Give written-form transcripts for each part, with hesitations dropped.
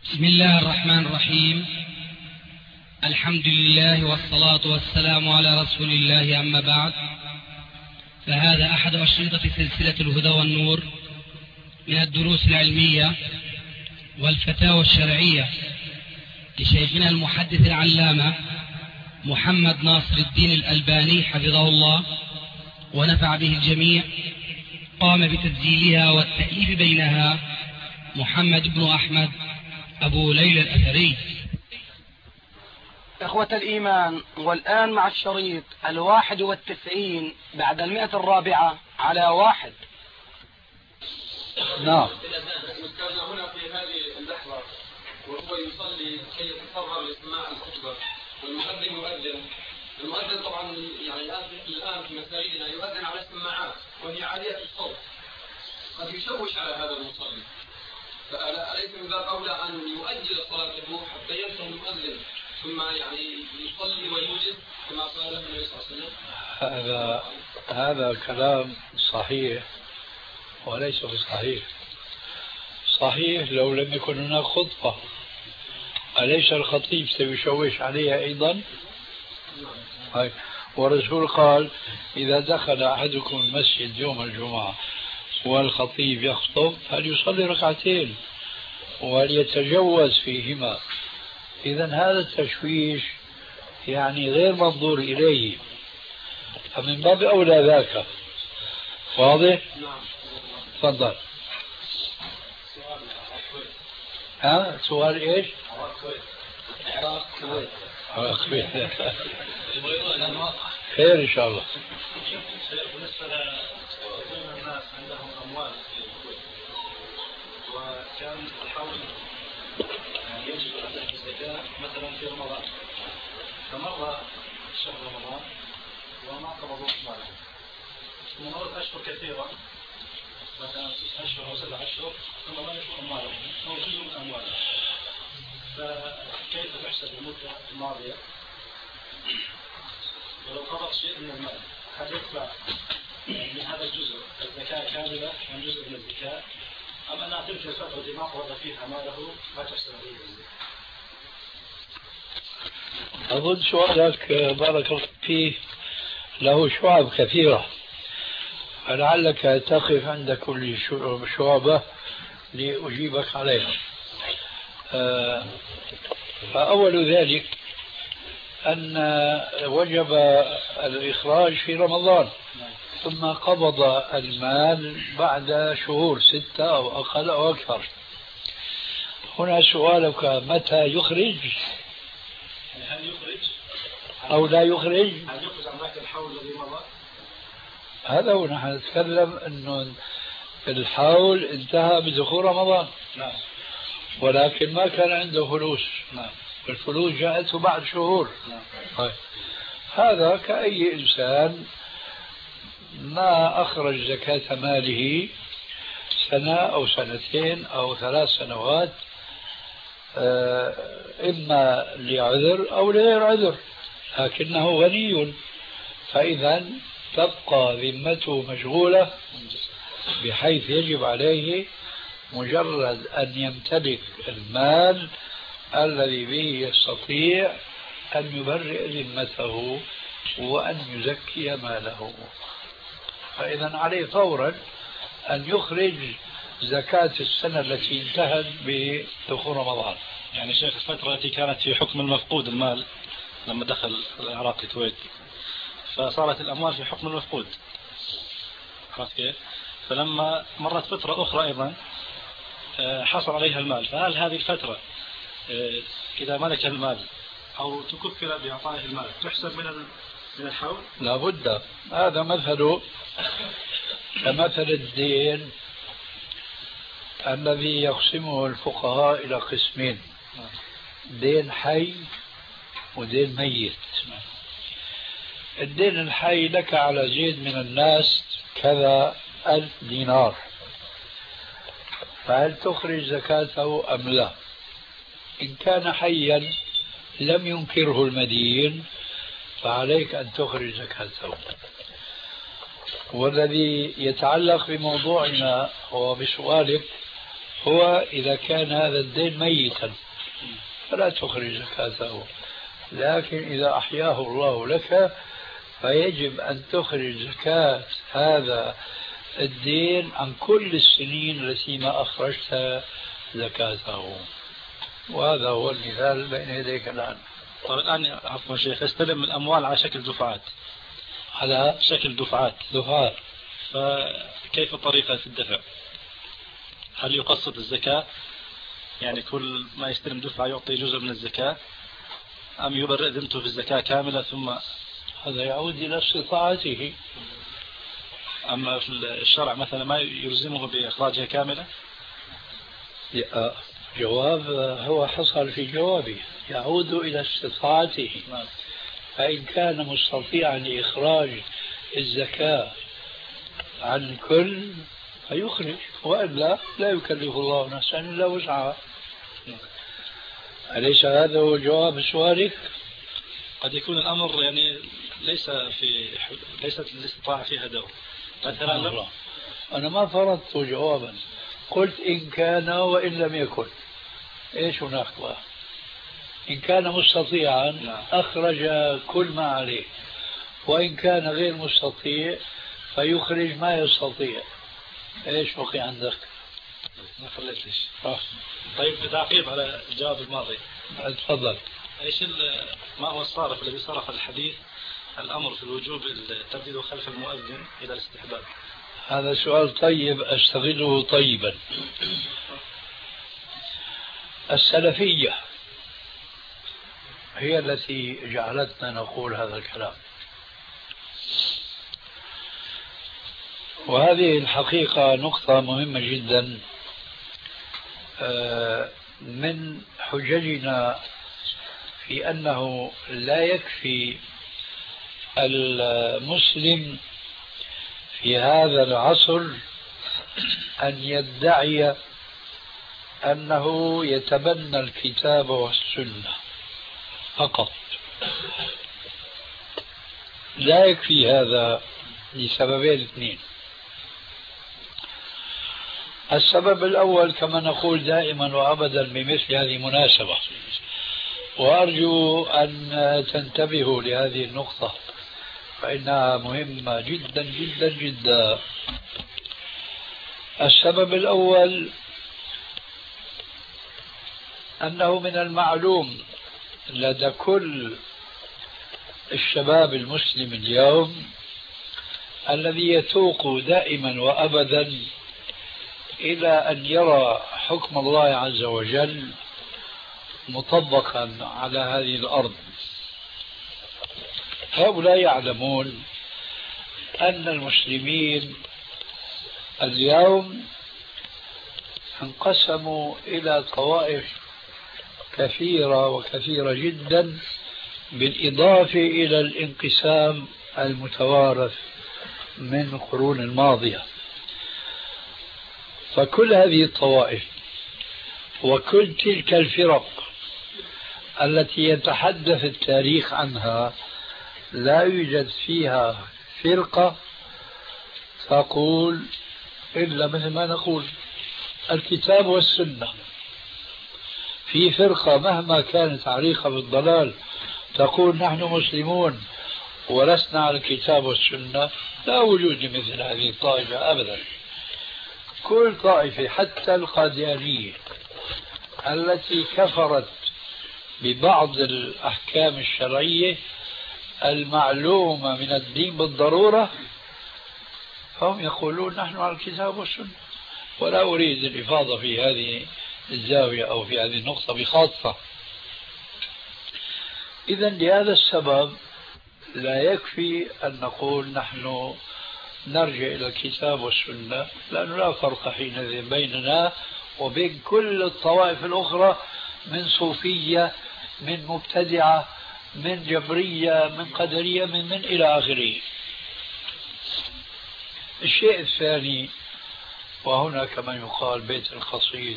بسم الله الرحمن الرحيم. الحمد لله والصلاة والسلام على رسول الله، أما بعد، فهذا أحد أشرطة سلسلة الهدى والنور من الدروس العلمية والفتاوى الشرعية لشيخنا المحدث العلامة محمد ناصر الدين الألباني حفظه الله ونفع به الجميع. قام بتسجيلها والتأليف بينها محمد بن أحمد أبو ليلى الأثري. إخوة الإيمان، والآن مع الشريط 91 بعد 100 على 1. نعم. كان هنا في هذه اللحظة وهو يصلي كي يتفرغ لسماع الخطبة والمؤذن يؤذن. المؤذن طبعا يعني الآن في مساجدنا يؤذن على السماعات وهي عالية الصوت، قد يشوش على هذا المصلي، فأليس من باب أولى أن يؤجل صلاته حتى ينتهي المؤذن ثم يعني يصلي ويوجد كما قال النبي صلى الله عليه وسلم؟ هذا كلام صحيح وليس بصحيح. صحيح لو لم يكن هناك خطبة، أليس الخطيب سيشوش عليها أيضا؟ والرسول قال: إذا دخل أحدكم المسجد يوم الجمعة والخطيب يخطب فليصلي ركعتين وليتجوز فيهما. إذن هذا التشويش يعني غير منظور إليه، فمن باب أولى ذاك. واضح؟ تفضل. سؤال إيش؟ خير إن شاء الله. بالنسبة للناس عندهم أموال في الكويت، وكان الحول يجب أداء الزكاة مثلا في رمضان، فمر شهر رمضان وما قبضوا مالهم، ثم مرت أشهر كثيرة، مثلا 6 أشهر أو 7 أشهر، ثم لم يشوفوا أموالهم أو جزء من أموالهم، فكيف تحسب المدة الماضية؟ ولو قبض شيء من المال هل يدفع من هذا الجزء الزكاة كاملة من جزء من الزكاة، أم أن تلك الفترة التي ما قبض فيها ماله ما تحسب عليه الزكاة؟ أظن سؤالك بارك الله فيه له شعب كثيرة، فلعلك تقف عند كل شعبة لأجيبك عليها. فأول ذلك أن وجب الإخراج في رمضان، ثم قبض المال بعد شهور 6 أو أقل أو أكثر. هنا سؤالك متى يخرج؟ هل يخرج أو لا يخرج؟ هل يخرج عن ذاك الحول الذي مضى؟ هذا هو نحن نتكلم أنه الحول انتهى بدخول رمضان، ولكن ما كان عنده فلوس، الفلوس جاءته بعد شهور. طيب. هذا كأي إنسان ما أخرج زكاة ماله 1 أو 2 أو 3 سنوات، إما لعذر أو لغير عذر، لكنه غني، فإذا تبقى ذمته مشغولة بحيث يجب عليه مجرد أن يمتلك المال الذي به يستطيع أن يبرئ ذمته وأن يزكي ماله، فإذا عليه فورا أن يخرج زكاة السنة التي انتهت بدخول رمضان. يعني شيخ الفترة التي كانت في حكم المفقود المال لما دخل العراق الكويت، فصارت الأموال في حكم المفقود، عرفت كيف؟ فلما مرت فترة أخرى أيضا حصل عليها المال، فهل هذه الفترة إذا ملك المال أو تكفل بإعطائه المال تحسب من الحول؟ لا بد. هذا مثل كمثل الدين الذي يقسمه الفقهاء إلى قسمين: دين حي ودين ميت. الدين الحي لك على زيد من الناس كذا 1000 دينار، فهل تخرج زكاته أم لا؟ إن كان حيا لم ينكره المدين فعليك أن تخرج زكاته. والذي يتعلق بموضوعنا وبسؤالك هو إذا كان هذا الدين ميتا فلا تخرج زكاته، لكن إذا أحياه الله لك فيجب أن تخرج زكاة هذا الدين عن كل السنين التي ما أخرجت زكاته. وهذا هو المثال بين يديك الآن. طيب الآن عفوا شيخ، استلم الأموال على شكل دفعات، على شكل دفعات، فكيف طريقة الدفع؟ هل يقسط الزكاة، يعني كل ما يستلم دفعة يعطي جزء من الزكاة، أم يبرئ ذمته في الزكاة كاملة ثم؟ هذا يعود إلى استطاعته. أما في الشرع مثلا ما يلزمه بإخراجها كاملة؟ جواب هو حصل في جوابي، يعود إلى استطاعته. فإن كان مستطيعا لإخراج الزكاة عن كل فيخرج، وإلا لا يكلف الله نفسا إلا وسعها. أليس هذا هو جواب سؤالك؟ قد يكون الأمر يعني ليست الاستطاعة فيها دور مثلا. أنا ما فرضت جوابا، قلت إن كان وإن لم يكن. إيش هناك بقى؟ إن كان مستطيعا أخرج كل ما عليه، وإن كان غير مستطيع فيخرج ما يستطيع. إيش بقي عندك؟ ما خليت ليش. طيب تعقيب على الجواب الماضي. تفضل. ايش ما هو الصارف الذي صرف الحديث الأمر في الوجوب الترديد خلف المؤذن إلى الاستحباب؟ هذا سؤال طيب أستغله طيبا. السلفية هي التي جعلتنا نقول هذا الكلام، وهذه الحقيقة نقطة مهمة جدا. من حججنا في أنه لا يكفي المسلم في هذا العصر أن يدعي أنه يتبنى الكتاب والسنة فقط. لا يكفي هذا لسببين اثنين. السبب الأول كما نقول دائما وأبدا بمثل هذه المناسبة، وأرجو أن تنتبهوا لهذه النقطة فإنها مهمة جدا جدا جدا. السبب الأول أنه من المعلوم لدى كل الشباب المسلم اليوم الذي يتوق دائما وأبدا إلى أن يرى حكم الله عز وجل مطبقا على هذه الأرض. هؤلاء يعلمون أن المسلمين اليوم انقسموا إلى طوائف كثيرة وكثيرة جدا، بالإضافة إلى الانقسام المتوارث من القرون الماضية. فكل هذه الطوائف وكل تلك الفرق التي يتحدث التاريخ عنها لا يوجد فيها فرقة تقول إلا مثل ما نقول الكتاب والسنة. في فرقة مهما كانت عريقة بالضلال تقول نحن مسلمون ولسنا على الكتاب والسنة، لا وجود لمثل هذه الطائفة أبدا. كل طائفة حتى القاديانية التي كفرت ببعض الأحكام الشرعية المعلومة من الدين بالضرورة، فهم يقولون نحن على الكتاب والسنة. ولا أريد الإفاضة في هذه الزاوية أو في هذه النقطة بخاصة. إذا لهذا السبب لا يكفي أن نقول نحن نرجع إلى الكتاب والسنة، لأنه لا فرق حينئذ بيننا وبين كل الطوائف الأخرى من صوفية، من مبتدعة، من جبرية، من قدرية، من إلى آخره. الشيء الثاني، وهنا كما يقال بيت القصيد،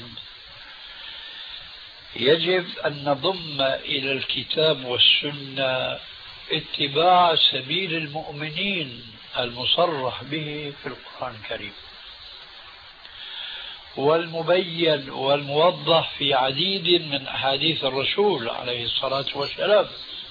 يجب أن نضم إلى الكتاب والسنة اتباع سبيل المؤمنين المصرح به في القرآن الكريم. والمبين والموضح في عديد من أحاديث الرسول عليه الصلاة والسلام.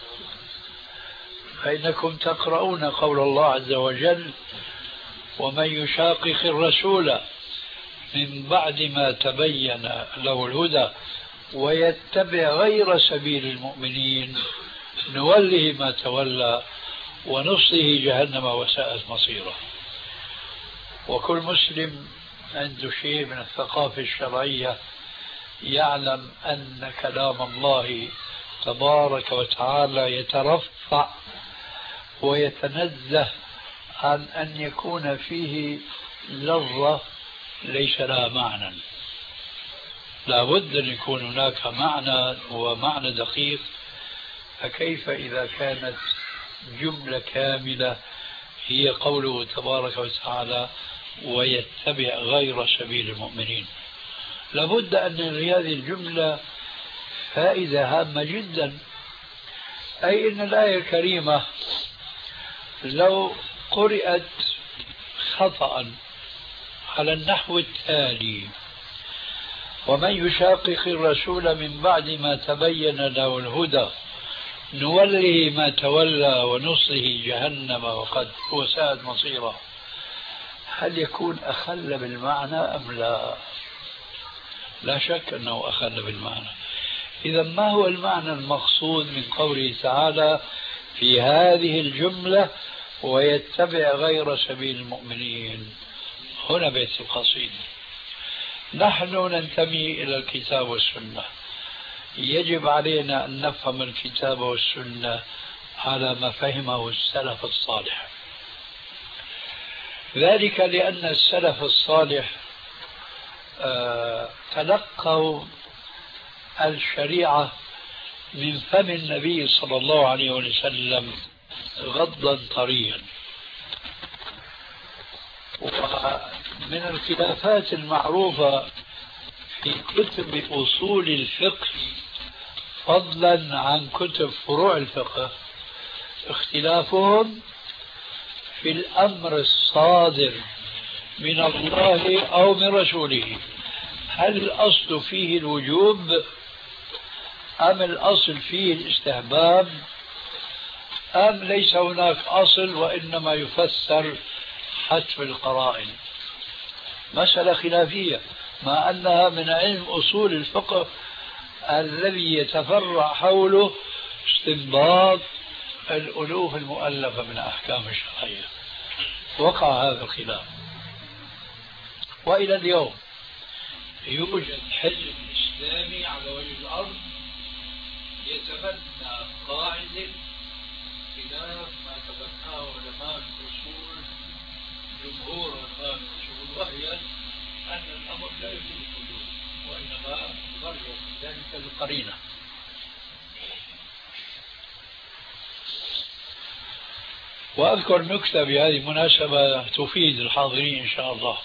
فإنكم تقرؤون قول الله عز وجل: ومن يشاقق الرسول من بعد ما تبين له الهدى ويتبع غير سبيل المؤمنين نوله ما تولى ونصله جهنم وساءت مصيره. وكل مسلم عنده شيء من الثقافة الشرعية يعلم أن كلام الله تبارك وتعالى يترفع ويتنزه عن أن يكون فيه لفظة ليس لها معنى. لا بد أن يكون هناك معنى ومعنى دقيق، فكيف إذا كانت جملة كاملة هي قوله تبارك وتعالى: ويتبع غير سبيل المؤمنين. لابد أن لهذه الجملة فائدة هامة جدا، أي أن الآية الكريمة لو قرأت خطأ على النحو التالي: ومن يشاقق الرسول من بعد ما تبين له الهدى نوله ما تولى ونصله جهنم وقد وساءت مصيره، هل يكون أخل بالمعنى أم لا؟ لا شك أنه أخل بالمعنى. إذا ما هو المعنى المقصود من قوله تعالى في هذه الجملة: ويتبع غير سبيل المؤمنين؟ هنا بيت القصيد. نحن ننتمي إلى الكتاب والسنة، يجب علينا أن نفهم الكتاب والسنة على ما فهمه السلف الصالح، ذلك لأن السلف الصالح تلقوا الشريعة من فم النبي صلى الله عليه وسلم غضا طريا. ومن الخلافات المعروفة في كتب أصول الفقه فضلا عن كتب فروع الفقه اختلافهم في الأمر الصادر من الله أو من رسوله، هل الأصل فيه الوجوب أم الأصل فيه الاستحباب أم ليس هناك أصل وإنما يفسر حتف القرائن. مسألة خلافية، مع أنها من علم أصول الفقه الذي يتفرع حوله استنباط الألوف المؤلفة من أحكام الشرعية. وقع هذا الخلاف، وإلى اليوم يوجد حزب إسلامي على وجه الأرض يتبنى قاعدة خلاف ما تبناه علماء الأصول جمهور علماء الأصول، وهي أن الأمر لا يفيد الوجود وإنما غير ذلك القرينة. وأذكر نكتة بهذه المناسبة تفيد الحاضرين إن شاء الله.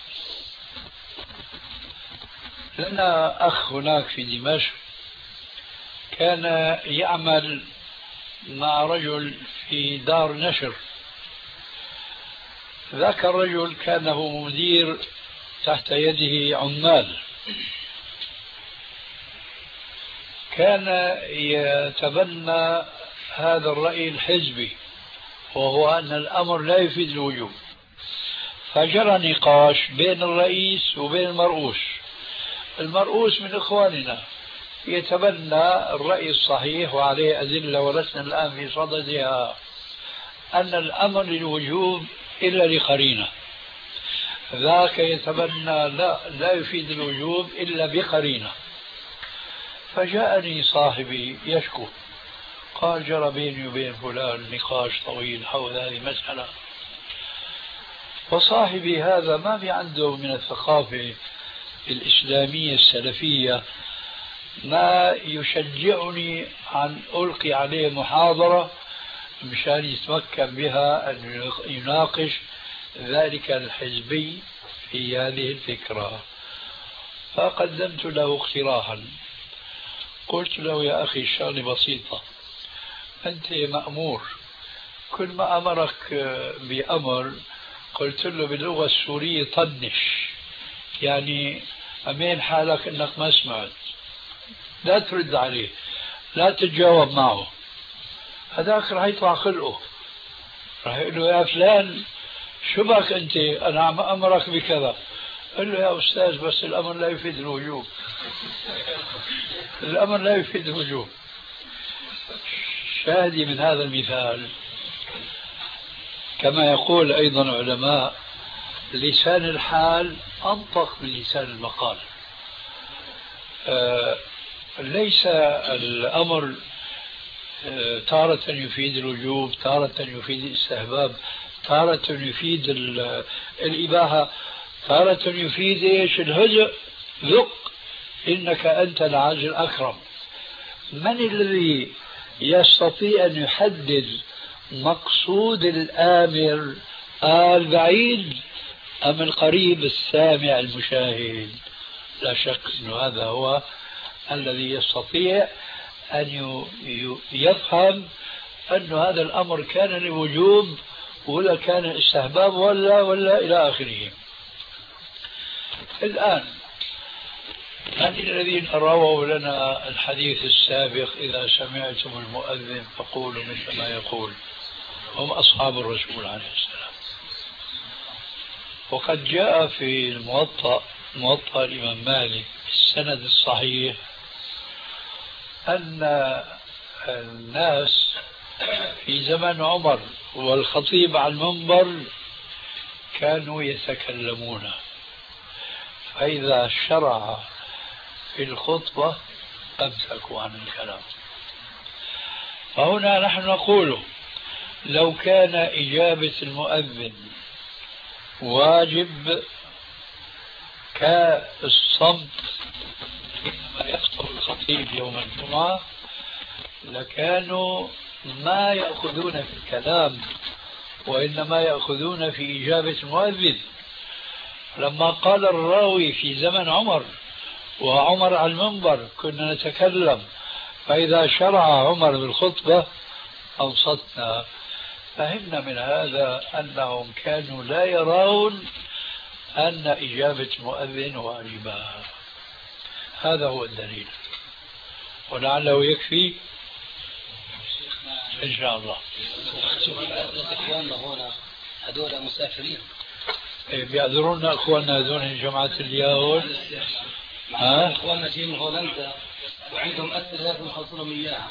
لنا أخ هناك في دمشق كان يعمل مع رجل في دار نشر. ذاك الرجل كان هو مدير تحت يده عمال، كان يتبنى هذا الرأي الحزبي وهو أن الأمر لا يفيد الوجوب، فجرى نقاش بين الرئيس وبين المرؤوس. المرؤوس من إخواننا يتبنى الرأي الصحيح وعليه أدلة ولسنا الآن في صددها أن الأمر للوجوب إلا لقرينة، ذاك يتبنى لا يفيد الوجوب إلا بقرينة. فجاءني صاحبي يشكو، قال: جرى بيني وبين فلان نقاش طويل حول هذه المسألة، وصاحبي هذا ما في عنده من الثقافة الإسلامية السلفية ما يشجعني أن ألقي عليه محاضرة مشان يتمكن بها أن يناقش ذلك الحزبي في هذه الفكرة. فقدمت له اقتراحا، قلت له: يا أخي الشغلة بسيطة، أنت مأمور، كل ما أمرك بأمر قلت له باللغة السورية طنش، يعني أمين حالك أنك ما سمعت، لا ترد عليه، لا تتجاوب معه. هذاك راح يطلع خلقه، راح يقول له يا فلان شو بك أنت، أنا عم أمرك بكذا. قل له يا أستاذ بس الأمر لا يفيد الوجوب. الأمر لا يفيد الوجوب. شاهدي من هذا المثال كما يقول أيضا علماء لسان الحال أنطق من لسان المقال. ليس الأمر تارة يفيد الوجوب، تارة يفيد الاستحباب، تارة يفيد الإباحة، تارة يفيد إيش؟ الهزء. ذق إنك أنت العاج الأكرم. من الذي يستطيع أن يحدد مقصود الآمر البعيد أم القريب السامع المشاهد؟ لا شك أن هذا هو الذي يستطيع أن يفهم أن هذا الأمر كان للوجوب ولا كان استحباب ولا إلى آخره. الآن من الذين رووا لنا الحديث السابق إذا سمعتم المؤذن فقولوا مثل ما يقول؟ هم أصحاب الرسول عليه السلام. وقد جاء في موطأ الإمام مالك السند الصحيح أن الناس في زمن عمر والخطيب على المنبر كانوا يتكلمون، فإذا شرع في الخطبة أمسكوا عن الكلام. فهنا نحن نقول لو كان إجابة المؤذن واجب كالصمت حينما يخطب الخطيب يوم الجمعة لكانوا ما يأخذون في الكلام وإنما يأخذون في إجابة المؤذن. لما قال الراوي في زمن عمر وعمر على المنبر كنا نتكلم، فإذا شرع عمر بالخطبة أنصتنا. فهمنا من هذا أنهم كانوا لا يرون أن إجابة المؤذن واجبة. هذا هو الدليل، ولعله يكفي إن شاء الله. إخواننا هنا هذول مسافرين بيعذرونا أخواننا هذول جماعة اليهود. إخواننا جايين من هولندا وعندهم أسئلة لازم نخلصهم إياها.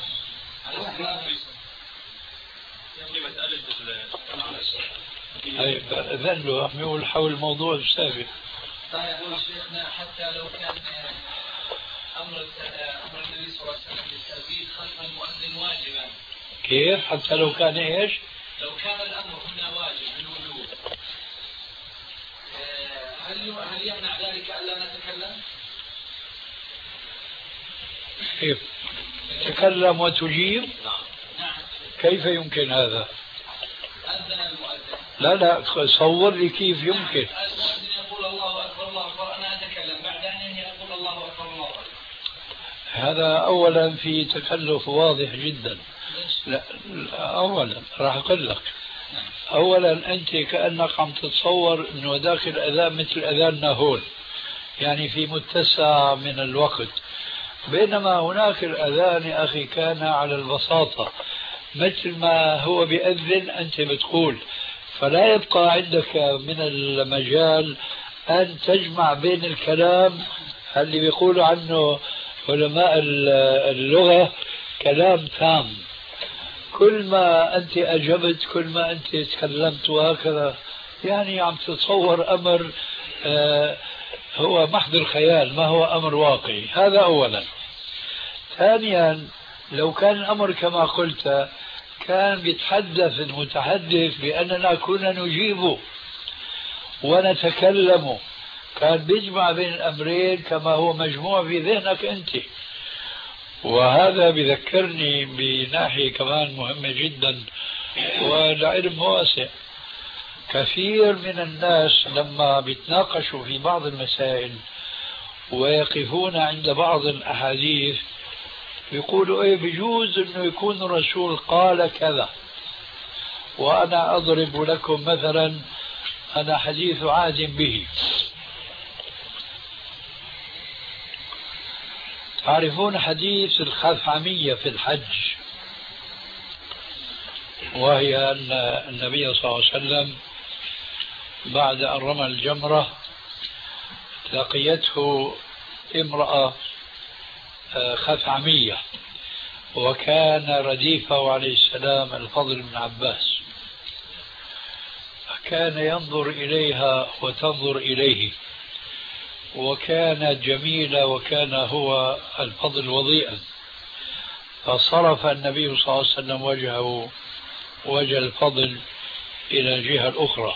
ذلوا عم يقول حول الموضوع السابق. طيب يقول شيخنا حتى لو كان أمر النبي صلى الله عليه وسلم بالتأذين خلف المؤذن واجبا. كيف حتى لو كان إيش؟ لو كان الأمر هنا واجب بالوجوب هل يمنع ذلك ألا نتكلم؟ كيف؟ تكلم وتجيب؟ نعم. كيف يمكن هذا؟ أذن المؤذن. لا صور لي كيف يمكن. المؤذن يقول الله أكبر الله أكبر أنا أتكلم بعد أن يقول الله أكبر الله أكبر. هذا أولا في تكلف واضح جدا. لا أولا راح أقول لك، أولا أنت كأنك عم تتصور أنه ذاك الأذان مثل أذاننا هون، يعني في متسع من الوقت، بينما هناك الأذان يا أخي كان على البساطة مثل ما هو بيأذن أنت بتقول، فلا يبقى عندك من المجال أن تجمع بين الكلام اللي بيقولوا عنه علماء اللغة كلام تام. كل ما أنت أجبت كل ما أنت تكلمت وهكذا، يعني عم تتصور أمر هو محض الخيال ما هو أمر واقعي. هذا أولا. ثانيا لو كان الأمر كما قلت كان بيتحدث المتحدث بأننا كنا نجيب ونتكلم، كان بيجمع بين الأمرين كما هو مجموع في ذهنك أنت. وهذا بذكرني بناحية كمان مهمة جدا والعلم واسع. كثير من الناس لما بيتناقشوا في بعض المسائل ويقفون عند بعض الأحاديث يقولوا ايه بجوز انه يكون الرسول قال كذا، وانا اضرب لكم مثلا انا حديث عهد به. تعرفون حديث الخثعمية في الحج، وهي أن النبي صلى الله عليه وسلم بعد أن رمى الجمرة لقيته امرأة خثعمية، وكان رديفه عليه السلام الفضل بن عباس، كان ينظر إليها وتنظر إليه، وكانت جميلة وكان هو الفضل وضيئا، فصرف النبي صلى الله عليه وسلم وجهه وجه الفضل إلى الجهة الأخرى.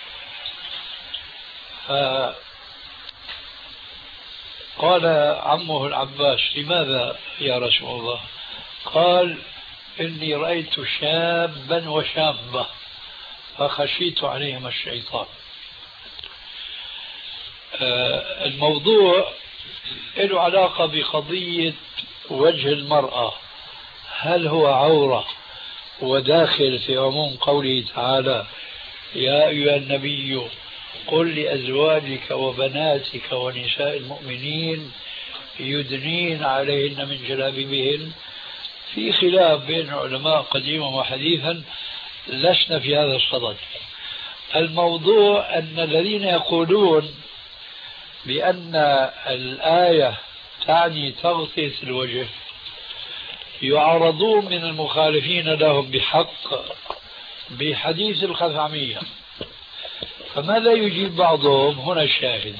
فقال عمه العباس: لماذا يا رسول الله؟ قال: إني رأيت شابا وشابة فخشيت عليهما الشيطان. الموضوع له علاقة بقضية وجه المرأة، هل هو عورة وداخل في عموم قوله تعالى: يا أيها النبي قل لأزواجك وبناتك ونساء المؤمنين يدنين عليهن من جلابيبهن. في خلاف بين العلماء قديما وحديثا، لسنا في هذا الصدد. الموضوع أن الذين يقولون بأن الآية تعني تغطية الوجه يعرضون من المخالفين لهم بحق بحديث الخثعمية، فماذا يجيب بعضهم؟ هنا الشاهد،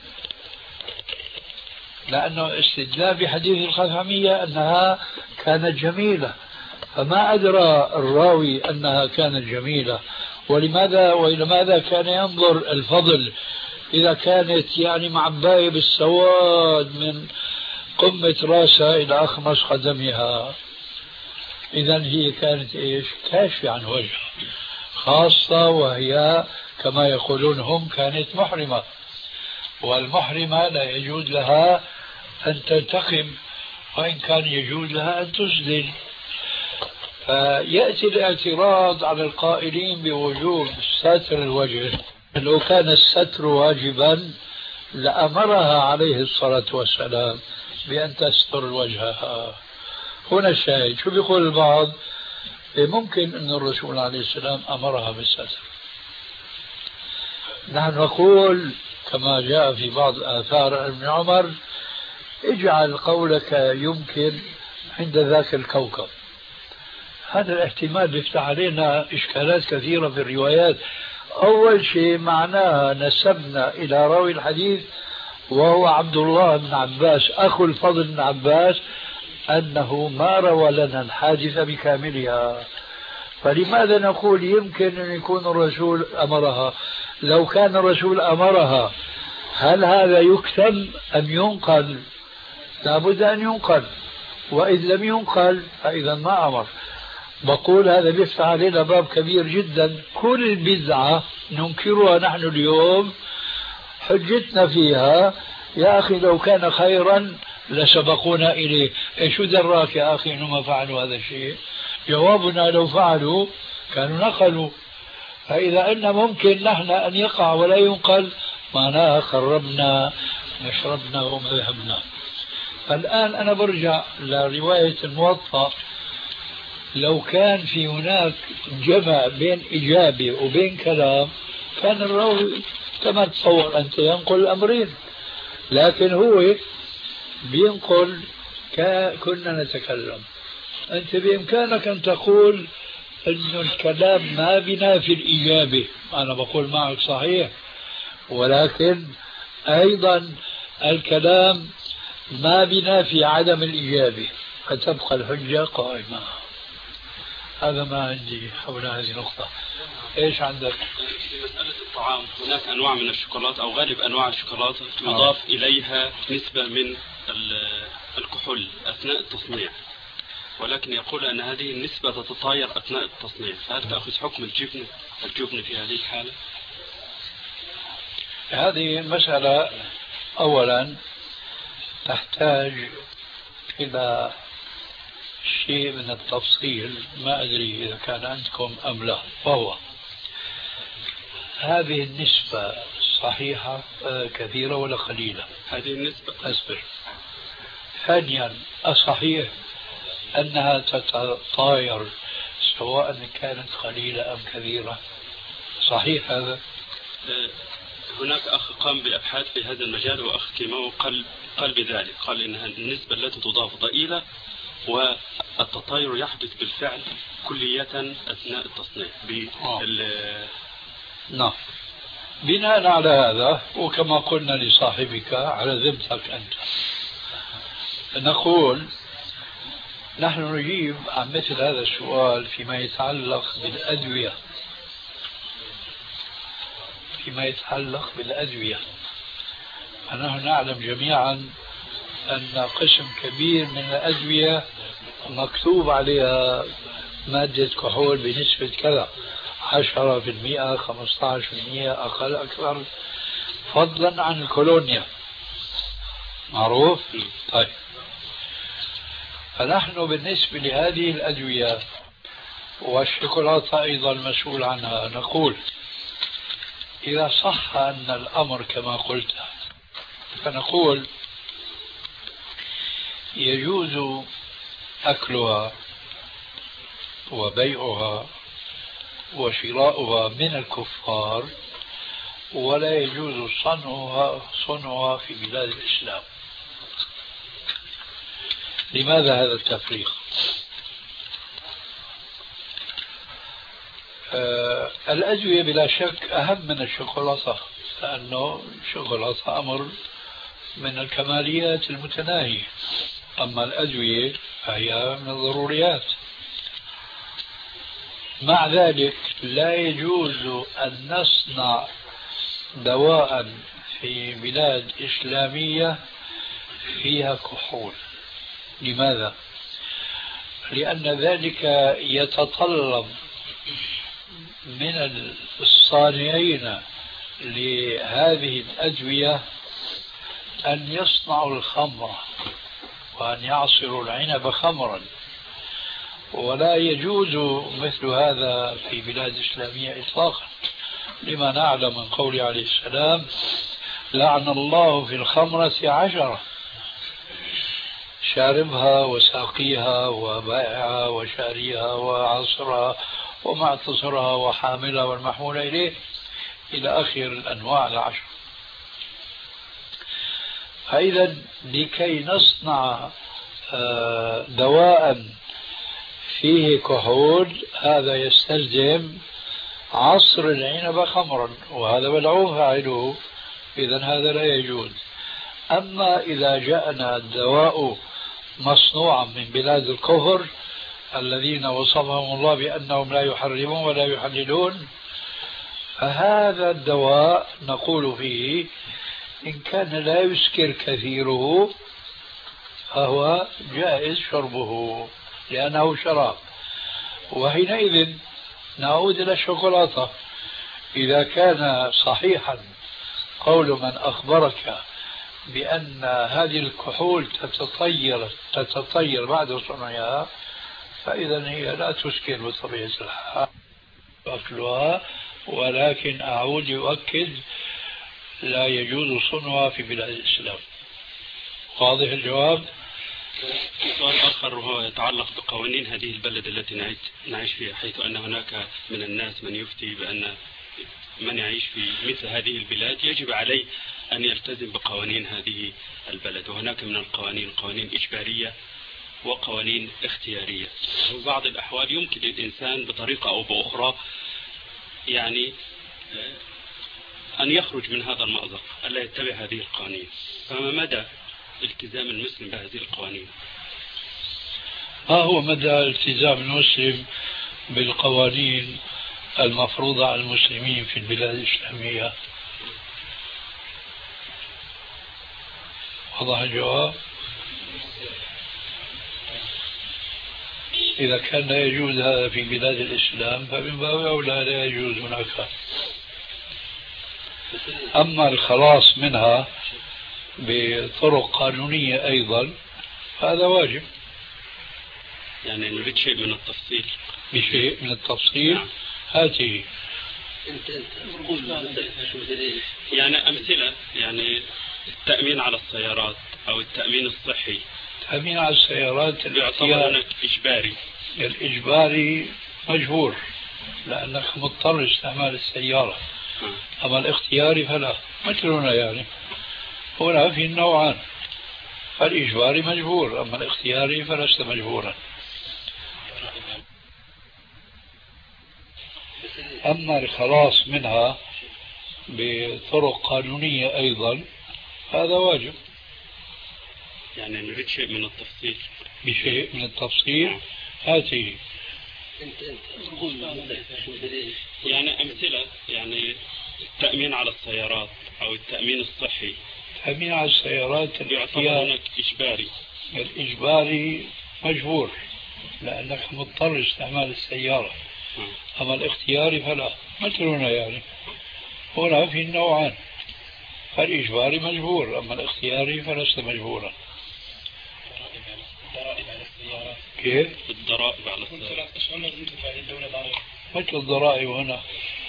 لأنه استدلال بحديث الخثعمية أنها كانت جميلة، فما أدرى الراوي أنها كانت جميلة، وإلى ماذا كان ينظر الفضل إذا كانت يعني معباية بالسواد من قمة راسها إلى أخمص قدمها. إذن هي كانت إيش؟ كاشفة عن وجهها، خاصة وهي كما يقولون هم كانت محرمة، والمحرمة لا يجوز لها أن تنتقم، وإن كان يجوز لها أن تسدل. فيأتي الاعتراض على القائلين بوجوب ستر الوجه. لو كان الستر واجبا لأمرها عليه الصلاة والسلام بأن تستر وجهها. هنا الشاهد. شو بيقول البعض؟ ممكن أن الرسول عليه السلام أمرها بالستر. نحن نقول كما جاء في بعض آثار ابن عمر: اجعل قولك يمكن عند ذاك الكوكب. هذا الاحتمال بيفتح علينا إشكالات كثيرة في الروايات. أول شيء معناها نسبنا إلى راوي الحديث وهو عبد الله بن عباس أخو الفضل بن عباس أنه ما روى لنا الحادثة بكاملها، فلماذا نقول يمكن أن يكون الرسول أمرها؟ لو كان الرسول أمرها هل هذا يكتم أم ينقل؟ لابد أن ينقل، وإذ لم ينقل فإذا ما أمر. بقول هذا بيفتح علينا باب كبير جدا. كل بدعة ننكرها نحن اليوم حجتنا فيها: يا أخي لو كان خيرا لسبقونا إليه. شو دراك يا أخي إنه ما فعلوا هذا الشيء؟ جوابنا: لو فعلوا كانوا نقلوا. فإذا أن ممكن نحن أن يقع ولا ينقل معناها خربنا مشربنا ومذهبنا. فالآن أنا برجع لرواية الموطأ. لو كان في هناك جمع بين إجابة وبين كلام كان الراوي كما تصور أنت ينقل الأمرين، لكن هو بينقل كنا نتكلم. أنت بإمكانك أن تقول أن الكلام ما بينافي الإجابة، أنا بقول معك صحيح، ولكن أيضا الكلام ما بينافي عدم الإجابة، فتبقى الحجة قائمة. هذا ما عندي حول هذه النقطة. إيش عندك؟ في مسألة الطعام هناك أنواع من الشوكولاتة أو غالب أنواع الشوكولاتة يضاف إليها نسبة من الكحول أثناء التصنيع، ولكن يقول أن هذه النسبة تتطاير أثناء التصنيع، فهل تأخذ حكم الجبن في هذه الحالة؟ هذه مسألة أولا تحتاج إلى شيء من التفصيل، ما أدري إذا كان عندكم أم لا. وهو هذه النسبة صحيحة كثيرة ولا قليلة؟ هذه النسبة أصبر. ثانيا، أصحيح أنها تتطاير سواء كانت قليلة أم كبيرة؟ صحيح هذا؟ هناك أخ قام بأبحاث في هذا المجال، وأخ كيماوي قال بذلك، قال إنها النسبة التي تضاف ضئيلة، والتطاير يحدث بالفعل كلية أثناء التصنيع. نعم. بناء على هذا، وكما قلنا لصاحبك على ذمتك أنت، نقول نحن نجيب عن مثل هذا السؤال فيما يتعلق بالأدوية. فنحن نعلم جميعا أن قسم كبير من الأدوية مكتوب عليها مادة كحول بنسبة كذا، 10%، 15%، أقل أكثر، فضلا عن الكولونيا. معروف؟ طيب، فنحن بالنسبة لهذه الأدوية والشوكولاتة أيضا مسؤول عنها، نقول إذا صح أن الأمر كما قلت، فنقول يجوز أكلها وبيعها وشراؤها من الكفار، ولا يجوز صنعها في بلاد الإسلام. لماذا هذا التفريق؟ الأدوية بلا شك أهم من الشوكولاتة، لأنه الشوكولاتة أمر من الكماليات المتناهية، أما الأدوية فهي من الضروريات. مع ذلك لا يجوز أن نصنع دواء في بلاد إسلامية فيها كحول. لماذا؟ لأن ذلك يتطلب من الصانعين لهذه الأدوية أن يصنعوا الخمر وأن يعصروا العنب خمرا، ولا يجوز مثل هذا في بلاد إسلامية إطلاقا، لما نعلم من قول عليه السلام: لعن الله في الخمرة 10، شاربها وساقيها وبائعها وشاريها وعصرها ومعتصرها وحاملها والمحمول إليه إلى آخر الأنواع 10. فإذا لكي نصنع دواء فيه كحول هذا يستلزم عصر العنب خمرا، وهذا ملعون فاعله، إذا هذا لا يجوز. أما إذا جاءنا الدواء مصنوعا من بلاد الكفر الذين وصفهم الله بأنهم لا يحرمون ولا يحللون، فهذا الدواء نقول فيه إن كان لا يسكر كثيره فهو جائز شربه لأنه شراب. وحينئذ نعود إلى الشوكولاتة، إذا كان صحيحا قول من أخبرك بأن هذه الكحول تتطير بعد صنعها، فإذا هي لا تسكر بطبيعة الحال أكلها، ولكن أعود يؤكد لا يجوز صنعها في بلاد الإسلام. واضح الجواب؟ سؤال آخر وهو يتعلق بقوانين هذه البلد التي نعيش فيها، حيث أن هناك من الناس من يفتي بأن من يعيش في مثل هذه البلاد يجب عليه أن يلتزم بقوانين هذه البلد، وهناك من القوانين قوانين إجبارية وقوانين اختيارية. في بعض الأحوال يمكن للإنسان بطريقة أو بأخرى يعني أن يخرج من هذا المأزق ألا يتبع هذه القوانين، فما مدى التزام المسلم بهذه القوانين؟ ما هو مدى التزام المسلم بالقوانين المفروضة على المسلمين في البلاد الإسلامية؟ واضح الجواب؟ إذا كان لا يجوز هذا في بلاد الإسلام فمن باب أولى لا يجوز هناك. أما الخلاص منها بطرق قانونية أيضا هذا واجب. يعني نريد شيء من التفصيل. بشيء من التفصيل هاته. يعني أمثلة، يعني التأمين على السيارات أو التأمين الصحي، التأمين على السيارات يعتبر هناك إجباري. الإجباري مجبور لأنك مضطر استعمال السيارة، أما الاختياري فلا، مثلنا يعني هنا في النوعان، فالإجباري مجبور أما الاختياري فلست مجبورا. أما الخلاص منها بطرق قانونية أيضا هذا واجب. يعني نريد شيء من التفصيل. بشيء من التفصيل هاته. يعني أمثلة، يعني التأمين على السيارات أو التأمين الصحي. التأمين على السيارات يعتبر هناك إجباري. الإجباري مجبور لأنك مضطر استعمال السيارة، أما الاختياري فلا، مثلنا يعني هنا في النوعان، فالإجباري مجبور أما الاختياري فلست مجبورا. كيف؟ الضرائب على السيارات. مثل الضرائب هنا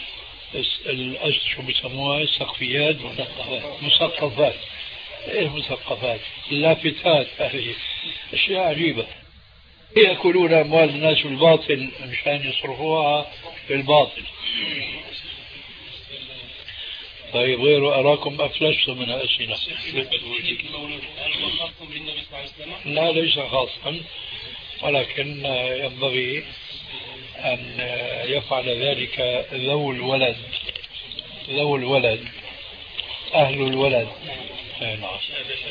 شو بيسموها السقفيات، مثقفات. ايه مثقفات؟ اللافتات، هذه اشياء عجيبة. يأكلون أموال الناس بالباطل مشان يصرفوها بالباطل. طيب غيره أراكم أفلشتم من الأسئلة. لا ليس خاصا، ولكن ينبغي أن يفعل ذلك ذو الولد، أهل الولد. نعم.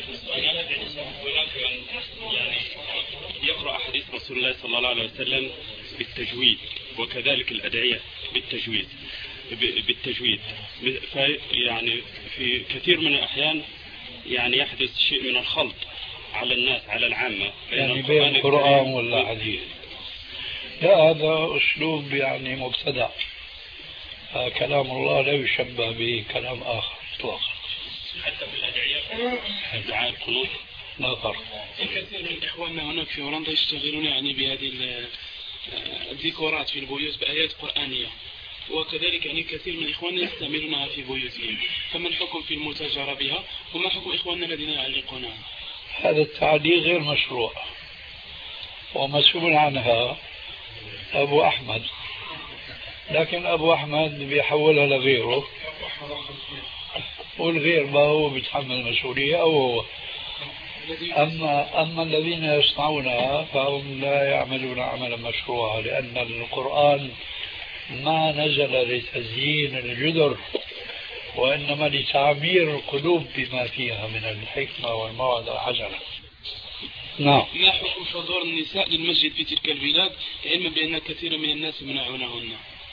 يقرأ أحاديث رسول الله صلى الله عليه وسلم بالتجويد، وكذلك الأدعية بالتجويد. يعني في كثير من الأحيان يعني يحدث شيء من الخلط على الناس، على العامة، يعني بين القرآن ولا حديث. لا هذا أسلوب يعني مبتدع. كلام الله لا يشبه به كلام آخر إطلاقا. حتى في الأدعية دعاء القنوت لا فرق. كثير من إخواننا هناك في هولندا يشتغلون يعني بهذه الديكورات في البيوت بآيات قرآنية، وكذلك يعني كثير من إخواننا يستعملونها في بيوتهم، فما الحكم في المتاجرة بها وما حكم إخواننا الذين يعلقونها؟ هذا التعليق غير مشروع، ومسؤول عنها أبو أحمد، لكن أبو أحمد بيحولها لغيره، والغير ما هو بيتحمل المسؤولية أو هو. أما الذين يصنعونها فهم لا يعملون عملا مشروعا، لأن القرآن ما نزل لتزيين الجدر، وإنما لتعمير القلوب بما فيها من الحكمة والموعظة الحسنة. نعم. ما حكم حضور النساء للمسجد في تلك البلاد، علما بأن كثيرا من الناس يمنعونهن؟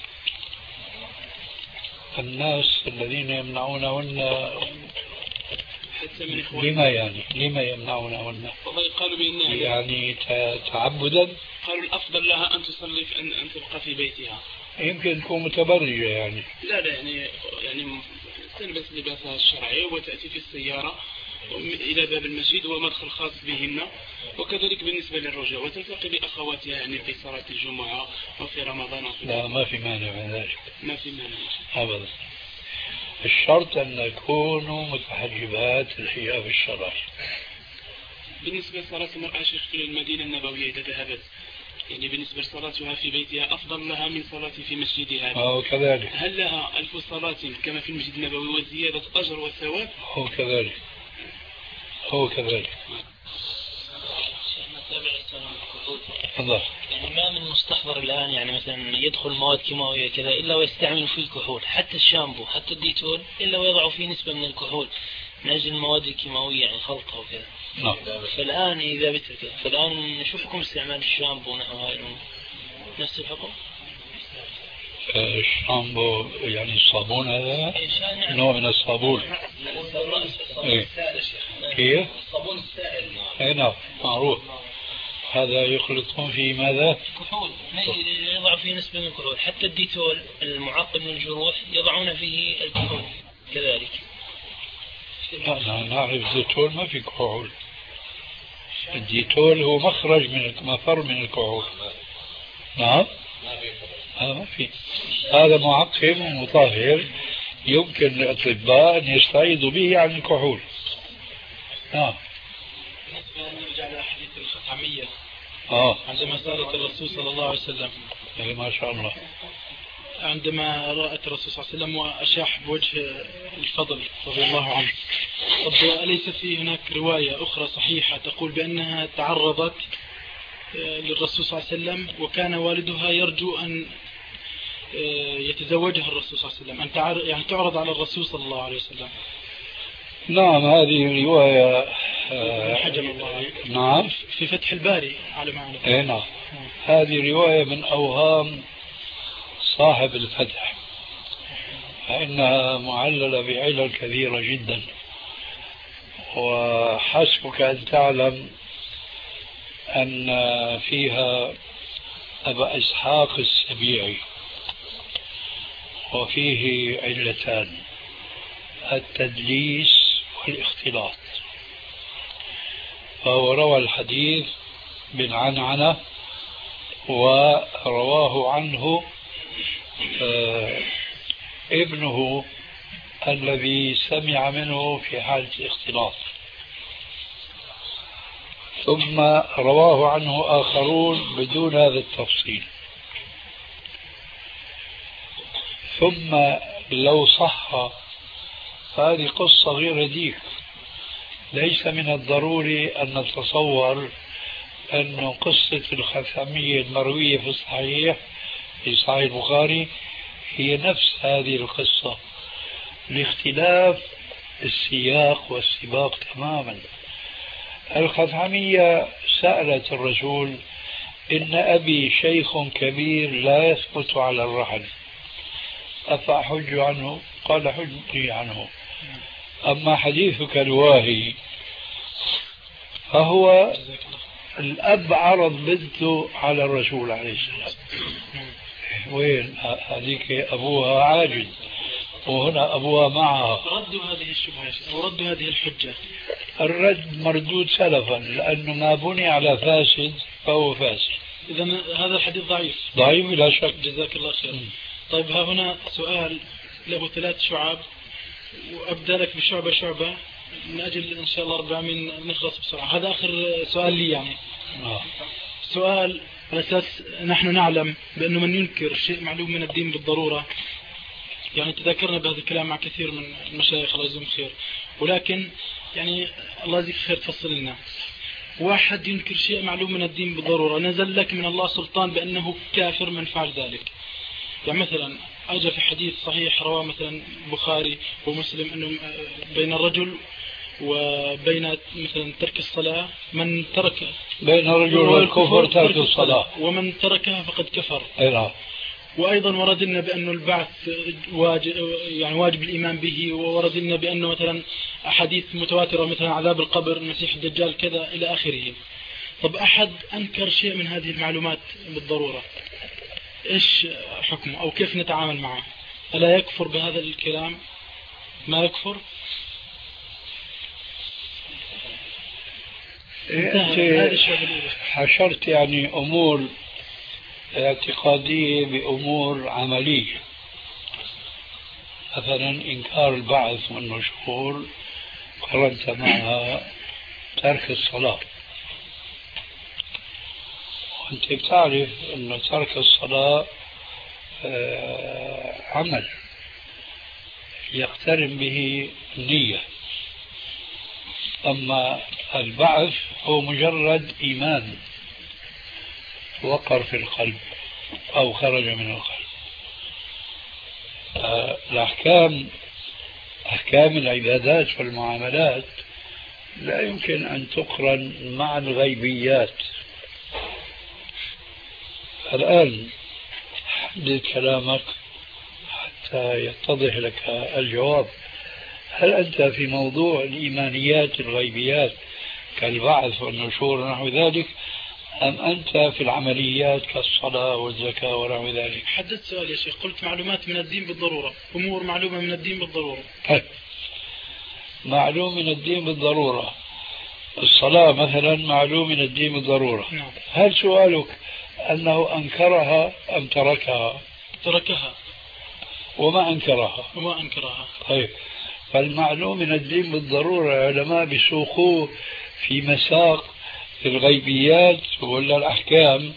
الناس الذين يمنعونهن حتى من لما يمنعونهن؟ قالوا بأنها يعني تعبدا. قالوا الأفضل لها أن تصلي أن تبقى في بيتها. يمكن تكون متبرجة يعني. لا يعني تلبس لباسها الشرعي وتأتي في السيارة إلى باب المسجد ومدخل خاص بهن، وكذلك بالنسبة للرجال وتلتقي بأخواتها يعني في صلاة الجمعة وفي رمضان. لا ما في مانع من ذلك. ما في مانع أبدا. الشرط أن يكونوا متحجبات الحجاب الشرعي. بالنسبة لصلاة المرأة شيخ في المدينة النبوية إذا ذهبت، يعني بالنسبة لصلاتها في بيتها أفضل لها من صلاة في مسجدها. كذلك. هل لها 1000 صلاة كما في المسجد النبوي وزيادة أجر وثواب؟ هو كذلك. يعني ما من مستحضر الآن يعني مثلا يدخل مواد كيماوية كذا إلا ويستعمل فيه الكحول، حتى الشامبو حتى الديتول إلا ويضعوا فيه نسبة من الكحول من أجل المواد الكيماوية يعني خلطة وكذا. فالآن إذا بترك فالآن شو حكم استعمال الشامبو ونحو هاي نفس الحكم؟ الشامبو يعني الصابون هذا نوع من الصابون. كيف؟ الصابون السائل. نعم معروف. هذا يخلطون فيه ماذا؟ كحول، يضع فيه نسبة من الكحول، حتى الديتول المعقم للجروح يضعون فيه الكحول كذلك. لا نعرف الديتول ما في كحول. الديتول هو مخرج من مفر من الكحول. نعم ما في. هذا معقم ومطهر يمكن للأطباء أن يستعيضوا به عن الكحول. نعم. نرجع لحديث الخثعمية آه عندما سألت الرسول صلى الله عليه وسلم. إيه ما شاء الله. عندما رأت الرسول صلى الله عليه وسلم وأشاح بوجه الفضل رضي الله عنه. طب أليس في هناك رواية أخرى صحيحة تقول بأنها تعرضت للرسول صلى الله عليه وسلم وكان والدها يرجو أن يتزوجها الرسول صلى الله عليه وسلم، أن يعني تعرض على الرسول صلى الله عليه وسلم؟ نعم هذه رواية حجم الله. نعم في فتح الباري على ما أعلم. إيه نعم. هذه رواية من أوهام صاحب الفتح، فإنها معللة بعلل كثيرة جدا، وحسبك أن تعلم أن فيها أبا إسحاق السبيعي وفيه علتان: التدليس والاختلاط. فهو روى الحديث بالعنعنة ورواه عنه ابنه الذي سمع منه في حالة الاختلاط، ثم رواه عنه آخرون بدون هذا التفصيل. ثم لو صح هذه قصة غير ذيك. ليس من الضروري أن نتصور أن قصة الخثعمية المروية في الصحيح في صحيح البخاري هي نفس هذه القصة، لاختلاف السياق والسباق تماما. الخثعمية سألت الرسول: إن أبي شيخ كبير لا يثبت على الرحل أفأحج عنه؟ قال: حجي عنه. أما حديثك الواهي فهو الأب عرض بنته على الرسول عليه السلام. وين هذيك أبوها عاجز وهنا أبوها معها. ردوا هذه الشبهة وردوا هذه الحجة. الرد مردود سلفا، لأنه ما بني على فاسد فهو فاسد. إذا هذا الحديث ضعيف. ضعيف بلا شك. جزاك الله خير. طيب ها هنا سؤال له 3 شعب، وأبدأ لك بشعبة شعبة من أجل إن شاء الله رب العالمين نخلص بسرعة. هذا آخر سؤال لي يعني. سؤال على أساس نحن نعلم بأنه من ينكر شيء معلوم من الدين بالضرورة، يعني تذكرنا بهذا الكلام مع كثير من المشايخ الله يجزيهم خير، ولكن يعني الله يجزيك خير تفصل لنا. واحد ينكر شيء معلوم من الدين بالضرورة، نزل لك من الله سلطان بأنه كافر من فعل ذلك. يعني مثلا أجى في حديث صحيح رواه مثلا البخاري ومسلم أنه بين الرجل وبين مثلا ترك الصلاة من ترك، بين الرجل والكفر ترك الصلاة، ومن تركها فقد كفر. أيضا. وأيضا ورد لنا بأنه البعث واجب الإيمان به، وورد لنا بأنه مثلا أحاديث متواترة مثلا عذاب القبر، المسيح الدجال، كذا إلى آخره. طب أحد أنكر شيء من هذه المعلومات بالضرورة، إيش حكمه أو كيف نتعامل معه؟ ألا يكفر بهذا الكلام؟ ما يكفر؟ أنت حشرت يعني أمور اعتقادية بأمور عملية. مثلا إنكار البعث والنشور قرنت معها ترك الصلاة، وأنت بتعرف أن ترك الصلاة عمل يقترن به النية، أما البعث هو مجرد إيمان وقر في القلب أو خرج من القلب. أحكام العبادات والمعاملات لا يمكن أن تقرن مع الغيبيات. الآن حدد كلامك حتى يتضح لك الجواب. هل أنت في موضوع الإيمانيات الغيبيات كالبعث والنشور ونحو ذلك، أم أنت في العمليات كالصلاة والزكاة ونحو ذلك؟ حددت سؤال يا شيخ، قلت معلومات من الدين بالضرورة، أمور معلومة من الدين بالضرورة. معلوم من الدين بالضرورة. الصلاة مثلا معلوم من الدين بالضرورة. نعم. هل سؤالك أنه أنكرها أم تركها؟ تركها. وما أنكرها. وما أنكرها. طيب، فالمعلوم من الدين بالضرورة العلماء بيسوقوه في مساق الغيبيات ولا الأحكام؟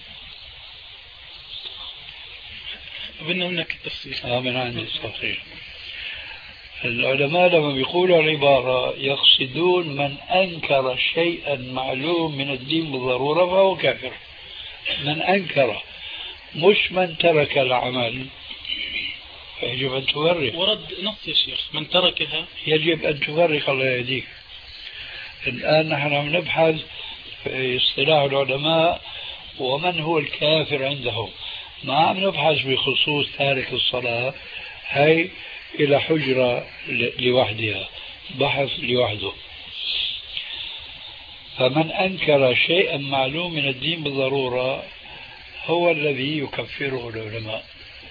بدنا منك التفسير. من عندي صحيح. العلماء لما بيقولوا العبارة يقصدون من أنكر شيئا معلوم من الدين بالضرورة فهو كافر. من أنكر، مش من ترك العمل. يجب أن تفرق. ورد نص يا شيخ من تركها. يجب أن تفرق، الله يهديك. الآن نحن عم نبحث في اصطلاح العلماء ومن هو الكافر عندهم، ما عم نبحث بخصوص تارك الصلاة. هي إلى حجرة لوحدها، بحث لوحده. فمن أنكر شيئا معلوم من الدين بالضرورة هو الذي يكفره العلماء.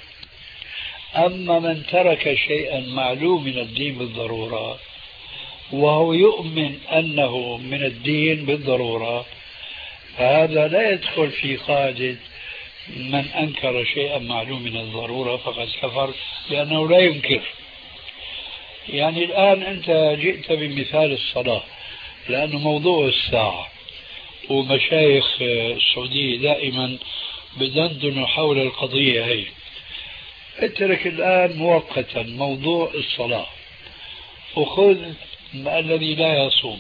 أما من ترك شيئا معلوم من الدين بالضرورة وهو يؤمن أنه من الدين بالضرورة فهذا لا يدخل في قاعدة من أنكر شيئا معلوم من الضرورة فقد كفر، لأنه لا ينكر. يعني الآن أنت جئت بمثال الصلاة لأنه موضوع الساعة، ومشايخ السعودية دائما بدندنوا حول القضية هي. اترك الآن مؤقتا موضوع الصلاة وخذ الذي لا يصوم.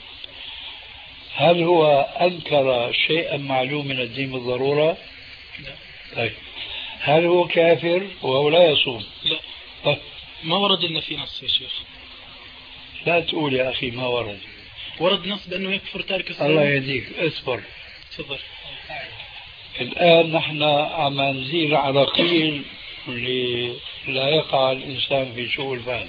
هل هو أنكر شيئا معلوم من الدين بالضرورة؟ لا. طيب هل هو كافر وهو لا يصوم؟ لا. طيب. ما ورد لنا في نص يا شيخ. لا تقول يا أخي ما ورد. ورد نص بأنه يكفر تارك الصلاة. الله يهديك، اصبر. تفضل. الآن نحن عم نزيل عراقيل لا يقع الإنسان في سوء الفهم.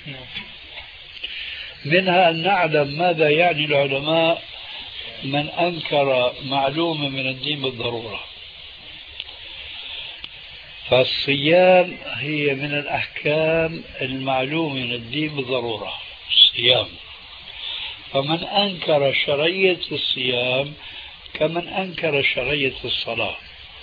منها أن نعلم ماذا يعني العلماء من أنكر معلومة من الدين بالضرورة. فالصيام هي من الأحكام المعلومة من الدين بالضرورة، الصيام. فمن أنكر شرعية الصيام كمن أنكر شرعية الصلاة،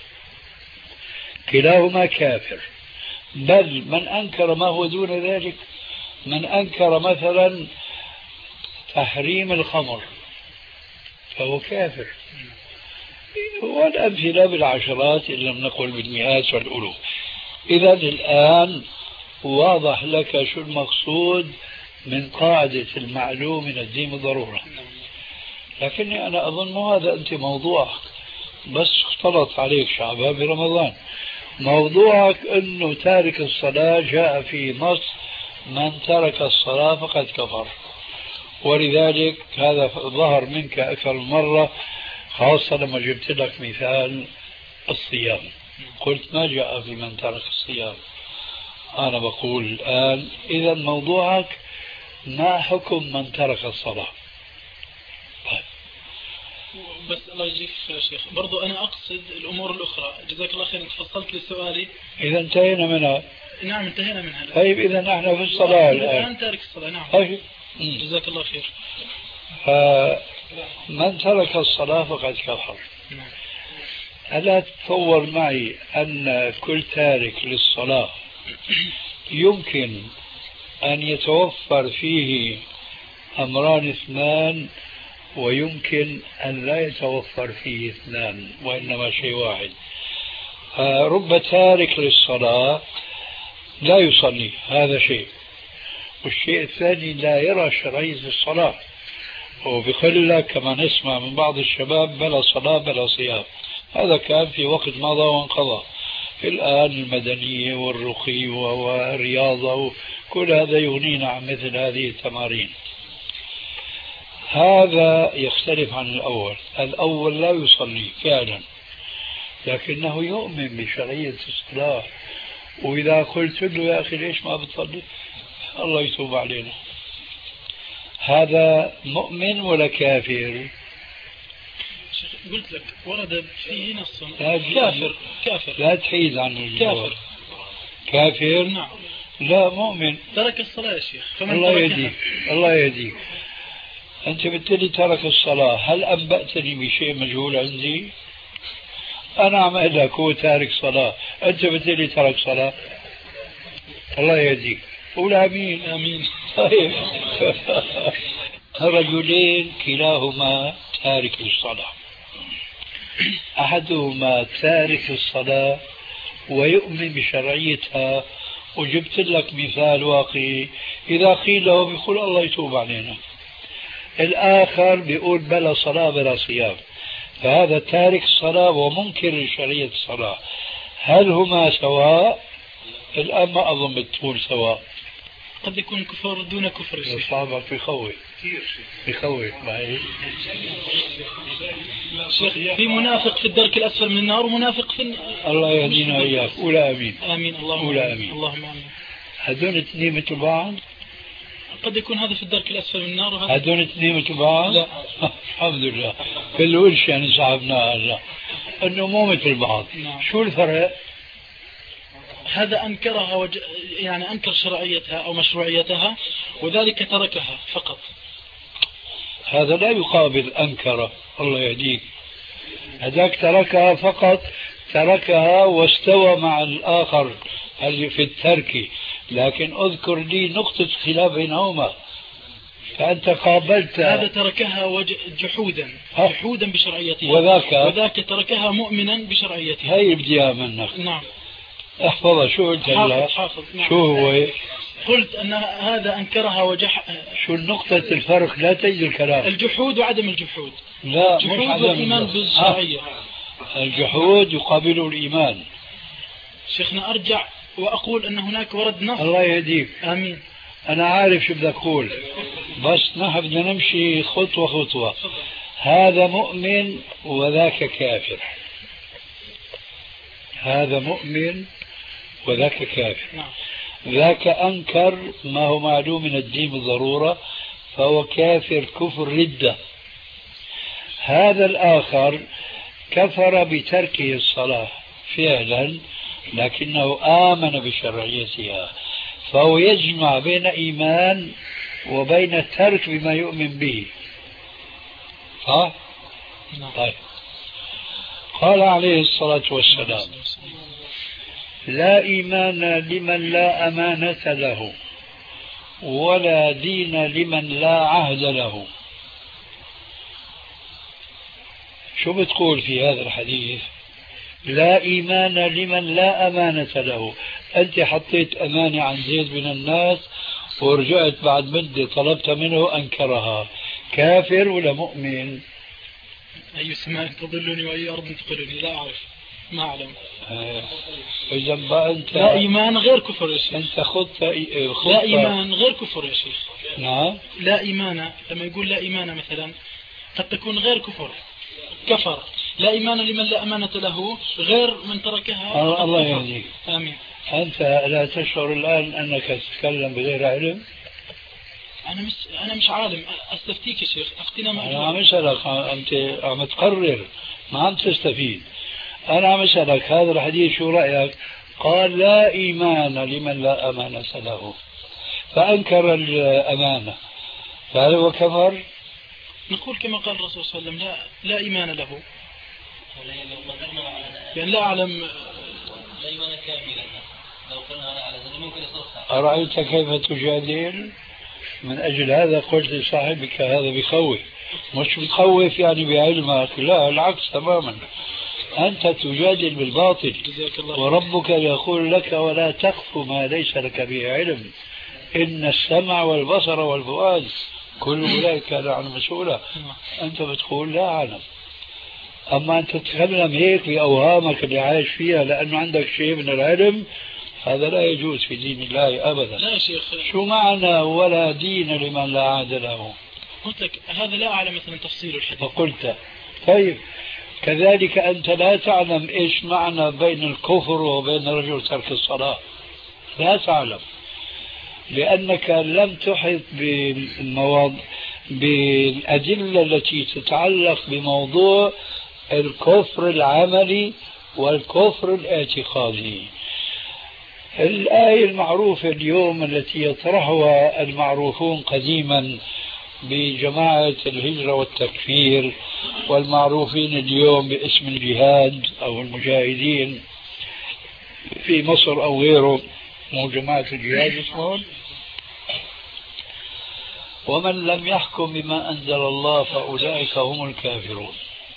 كلاهما كافر. بل من أنكر ما هو دون ذلك، من أنكر مثلا تحريم الخمر فهو كافر. والأمثلة بالعشرات إن لم نقل بالمئات والألوف. إذا الآن واضح لك شو المقصود من قاعدة المعلوم من الدين بالضرورة. لكني أنا أظن مو هذا أنت موضوعك، بس اختلط عليك شعبان برمضان. موضوعك أنه تارك الصلاة جاء في نص من ترك الصلاة فقد كفر، ولذلك هذا ظهر منك أكثر من مرة، خاصة لما جبت لك مثال الصيام. قلت ما جاء في من ترك الصيام. أنا بقول الآن إذا موضوعك ما حكم من ترك الصلاة. بس الله يجزيك يا شيخ، برضو أنا أقصد الأمور الأخرى. جزاك الله خير، فصلت لي سؤالي. إذا انتهينا منها. نعم انتهينا منها. طيب إذا نحن في الصلاة الآن تارك الصلاة. نعم. طيب. جزاك الله خير. من ترك الصلاة فقد كفر. ألا تتصور معي أن كل تارك للصلاة يمكن أن يتوفر فيه أمران اثنان، ويمكن أن لا يتوفر فيه اثنان وإنما شيء واحد. رب تارك للصلاة لا يصلي، هذا شيء. والشيء الثاني لا يرى شرعية الصلاة، وبيقول لك كما نسمع من بعض الشباب بلا صلاة بلا صيام. هذا كان في وقت مضى وانقضى. الآن المدنية والرقي والرياضة كل هذا يغنينا عن مثل هذه التمارين. هذا يختلف عن الأول. الأول لا يصلي فعلا لكنه يؤمن بشرعية الصلاة، وإذا قلت له يا أخي ليش ما بتصلي؟ الله يتوب علينا. هذا مؤمن ولا كافر؟ قلت لك ورد فيه نص كافر. لا تحيد عن الجواب. كافر. نعم. لا مؤمن. ترك الصلاة يا شيخ. الله يهديك، الله يهديك. أنت بالتالي ترك الصلاة، هل أنبأتني بشيء مجهول عندي؟ أنا عم أقول لك هو تارك صلاة، أنت بالتالي ترك صلاة. الله يهديك. قول آمين. آمين. طيب. رجلين كلاهما تارك الصلاة. أحدهما تارك الصلاة ويؤمن بشرعيتها، وجبت لك مثال واقعي إذا قيل له بيقول الله يتوب علينا. الآخر بيقول بلا صلاة بلا صيام، فهذا تارك الصلاة ومنكر لشرعية الصلاة. هل هما سواء؟ الآن ما أظن تقول سواء، قد يكون كفر دون كفر. صعب بيخوف معي. في منافق في الدرك الأسفل من النار ومنافق في الله يهدينا وإياك. أولى أمين. آمين. اللهم آمين. اللهم آمين. هذول اثنين مثل بعض؟ قد يكون هذا في الدرك الأسفل من النار وهذا. هذول اثنين مثل بعض؟ لا. الحمد لله. بالوش يعني صاحبنا هذا أنه مو مثل بعض. نعم. شو الفرق؟ هذا أنكرها يعني أنكر شرعيتها أو مشروعيتها وذلك تركها فقط. هذا لا يقابل أنكر. الله يهديك. هذاك تركها فقط، تركها واستوى مع الآخر في الترك، لكن أذكر لي نقطة خلاف بينهما. فأنت قابلت هذا تركها جحودا بشرعيتها، وذاك تركها مؤمنا بشرعيتها. هاي بديها منك. نعم. احفظها. شو قلت هلا؟ حافظ. نعم. شو هو؟ قلت أن هذا أنكرها شو نقطة الفرق؟ لا تجد الكلام. الجحود وعدم الجحود. لا، الجحود مش عدم والإيمان بالشرعية. الجحود يقابله الإيمان. شيخنا أرجع وأقول أن هناك ورد نص. الله يهديك. آمين. أنا عارف شو بدك تقول، بس نحن بدنا نمشي خطوة خطوة. هذا مؤمن وذاك كافر. هذا مؤمن وذاك كافر. نعم. ذاك أنكر ما هو معلوم من الدين بالضرورة، فهو كافر كفر ردة. هذا الآخر كفر بتركه الصلاة فعلا، لكنه آمن بشرعيتها، فهو يجمع بين إيمان وبين الترك بما يؤمن به. صح؟ طيب. قال عليه الصلاة والسلام: لا إيمان لمن لا أمانة له، ولا دين لمن لا عهد له. شو بتقول في هذا الحديث؟ لا إيمان لمن لا أمانة له. أنت حطيت أمانة عن زيد من الناس ورجعت بعد مدة طلبت منه أنكرها، كافر ولا مؤمن؟ أي سماء تضلني وأي أرض تقلني لا أعرف، ما أعلم. إذا بقى أنت لا إيمان غير كفر يا شيخ. أنت خذت لا إيمان غير كفر يا شيخ. نعم. لا إيمان لما يقول لا إيمان مثلا قد تكون غير كفر. لا إيمان لمن لا أمانة له غير من تركها. الله يهديك. آمين. أنت لا تشعر الآن أنك تتكلم بغير علم؟ أنا مش عالم، أستفتيك يا شيخ، أفتنا ما أنا عم أسألك، أنت عم تقرر ما عم تستفيد. أنا عم أسألك هذا الحديث شو رأيك؟ قال لا إيمان لمن لا أمانة له، فأنكر الأمانة، فهل هو كفر؟ نقول كما قال الرسول صلى الله عليه وسلم لا إيمان له، يعني لا أعلم. لا إيمان كاملا لو قلنا على ذلك ممكن يصرفها. أرأيت كيف تجادل؟ من أجل هذا قلت لصاحبك هذا بخوف، مش بتخوف يعني بعلمك، لا العكس تماما، أنت تجادل بالباطل، وربك يقول لك ولا تخف ما ليس لك به علم، إن السمع والبصر والفؤاد كل أولئك كان عنه مسؤولا. أنت بتقول لا أعلم، أما أنت تتكلم هيك بأوهامك اللي عايش فيها لأنه عندك شيء من العلم، هذا لا يجوز في دين الله أبدا. لا يا شيخ. شو معنى ولا دين لمن لا عهد له؟ قلت لك هذا لا أعلم مثلا تفصيل الحديث. فقلت طيب كذلك أنت لا تعلم إيش معنى بين الكفر وبين رجل ترك الصلاة، لا تعلم، لأنك لم تحط بالأدلة التي تتعلق بموضوع الكفر العملي والكفر الاعتقادي. الآية المعروفة اليوم التي يطرحها المعروفون قديما بجماعة الهجرة والتكفير والمعروفين اليوم باسم الجهاد أو المجاهدين في مصر أو غيره، مو جماعة الجهاد اسمهم، ومن لم يحكم بما أنزل الله فأولئك هم الكافرون.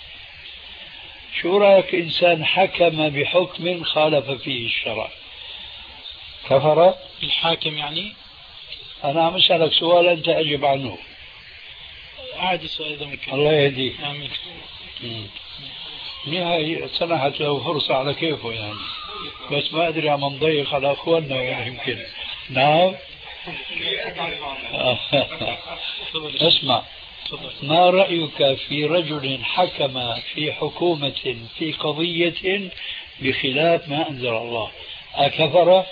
شو رأيك إنسان حكم بحكم خالف فيه الشرع كفر؟ الحاكم يعني؟ أنا عم أسألك سؤال أنت أجب عنه. عادي السؤال إذا ممكن. الله يهديك. آمين. نهاية سنحت له فرصة على كيفه يعني، بس ما أدري عم نضيق على أخواننا يعني يمكن. نعم. اسمع، ما رأيك في رجل حكم في حكومة في قضية بخلاف ما أنزل الله، أكفر؟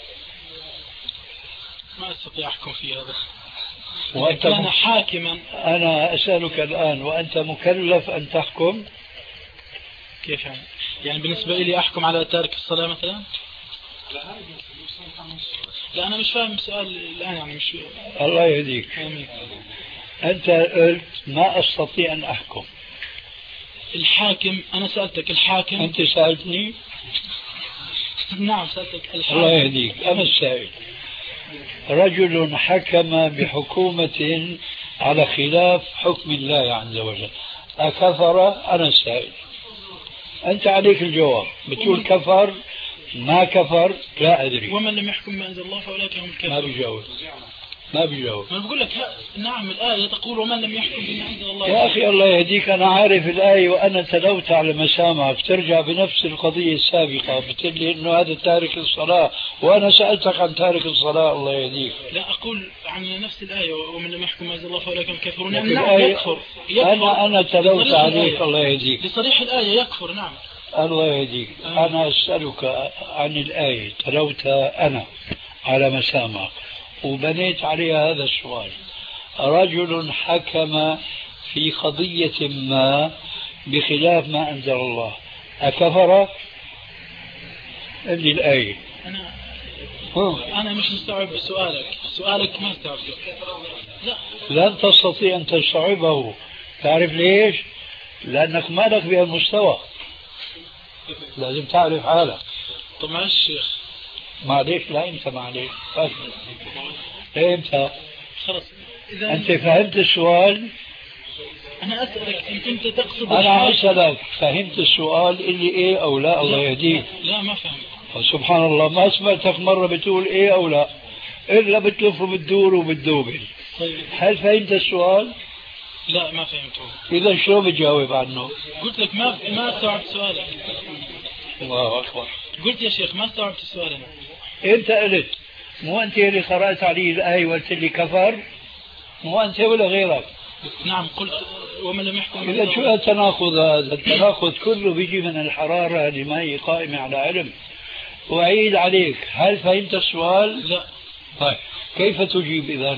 ما أستطيع أحكم في هذا. وأنت كان حاكما. أنا أسألك الآن، وأنت مكلف أن تحكم؟ كيف يعني؟ يعني بالنسبة لي أحكم على تارك الصلاة مثلا؟ لا أنا مش فاهم السؤال الآن يعني مش. الله يهديك. آمين. أنت قلت ما أستطيع أن أحكم. الحاكم، أنا سألتك الحاكم. أنت سألتني؟ نعم سألتك الحاكم. الله يهديك، أنا السائل. رجل حكم بحكومة على خلاف حكم الله عز وجل، أكفر؟ أنا السائل، أنت عليك الجواب. بتقول كفر، ما كفر، لا أدري. ومن لم يحكم ما أنزل الله فأولئك هم الكافرون. ما بيجاوب. أنا بقول لك نعم الآية تقول ومن لم يحكم بما أنزل الله. يا أخي الله يهديك، أنا عارف الآية وأنا تلوت على مسامعك، ترجع بنفس القضية السابقة بتقول لي إنه هذا تارك الصلاة، وأنا سألتك عن تارك الصلاة. الله يهديك. لا أقول عن نفس الآية ومن لم يحكم ما أنزل الله فأولئك هم الكافرون. نعم يكفر. أنا تلوت عليك. الله يهديك. لصريح الآية يكفر. نعم. الله يهديك. أنا أسألك عن الآية، تلوت أنا على مسامعك وبنيت عليها هذا السؤال. رجل حكم في قضية ما بخلاف ما أنزل الله، قل لي الآية. أنا مش مستوعب سؤالك ما استوعبته. لا لن تستطيع أن تستوعبه. تعرف ليش؟ لأنك ما لك بهالمستوى، لازم تعرف حالك. طب معلش شيخ. معليش. لا أنت معليش. أنت خلص. أنت فهمت السؤال؟ أنا أسألك إن كنت تقصد. أنا أسألك فهمت السؤال اللي إيه أو لا؟ الله يهديك. لا ما فهمت. سبحان الله، ما سمعتك مرة بتقول إيه أو لا، إلا بتلف وبتدور وبتدوبل. طيب. هل فهمت السؤال؟ لا ما فهمته. إذا شو بتجاوب عنه؟ قلت لك ما استوعبت سؤالك. الله أكبر. قلت يا شيخ ما استوعبت السؤال. أنت قلت، مو أنت اللي قرأت علي الآية وقلت لي كفر؟ مو أنت ولا غيرك؟ نعم قلت ومن لم يحكم. إذا شو التناقض هذا؟ التناقض كله بيجي من الحرارة اللي ما هي قائمة على علم. وأعيد عليك، هل فهمت السؤال؟ لا. طيب كيف تجيب إذا؟